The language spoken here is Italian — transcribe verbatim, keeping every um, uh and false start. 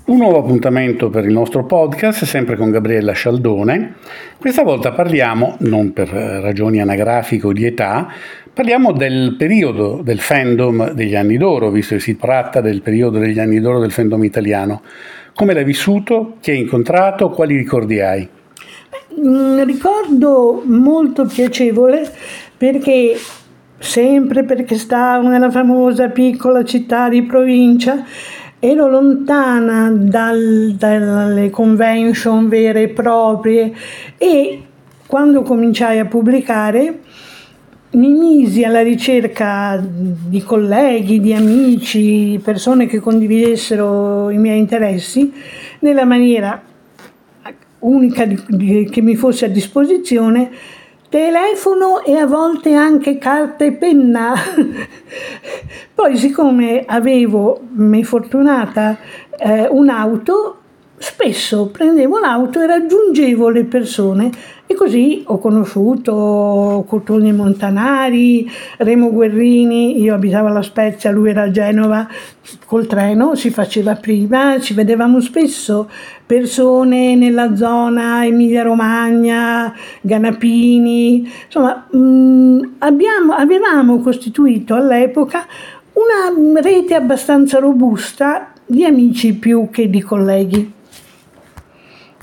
Un nuovo appuntamento per il nostro podcast, sempre con Gabriella Scialdone. Questa volta parliamo, non per ragioni anagrafiche o di età, parliamo del periodo del fandom degli anni d'oro, visto che si tratta del periodo degli anni d'oro del fandom italiano. Come l'hai vissuto? Chi hai incontrato? Quali ricordi hai? Un ricordo molto piacevole perché sempre perché stavo nella famosa piccola città di provincia, ero lontana dal, dalle convention vere e proprie e quando cominciai a pubblicare mi misi alla ricerca di colleghi, di amici, persone che condividessero i miei interessi nella maniera unica di, di, che mi fosse a disposizione, telefono e a volte anche carta e penna. Poi, siccome avevo, mi fortunata, eh, un'auto, spesso prendevo l'auto e raggiungevo le persone e così ho conosciuto Cotoni Montanari, Remo Guerrini. Io abitavo a La Spezia, lui era a Genova, col treno si faceva prima, ci vedevamo spesso, persone nella zona Emilia Romagna, Ganapini, insomma mh, abbiamo, avevamo costituito all'epoca una rete abbastanza robusta di amici più che di colleghi.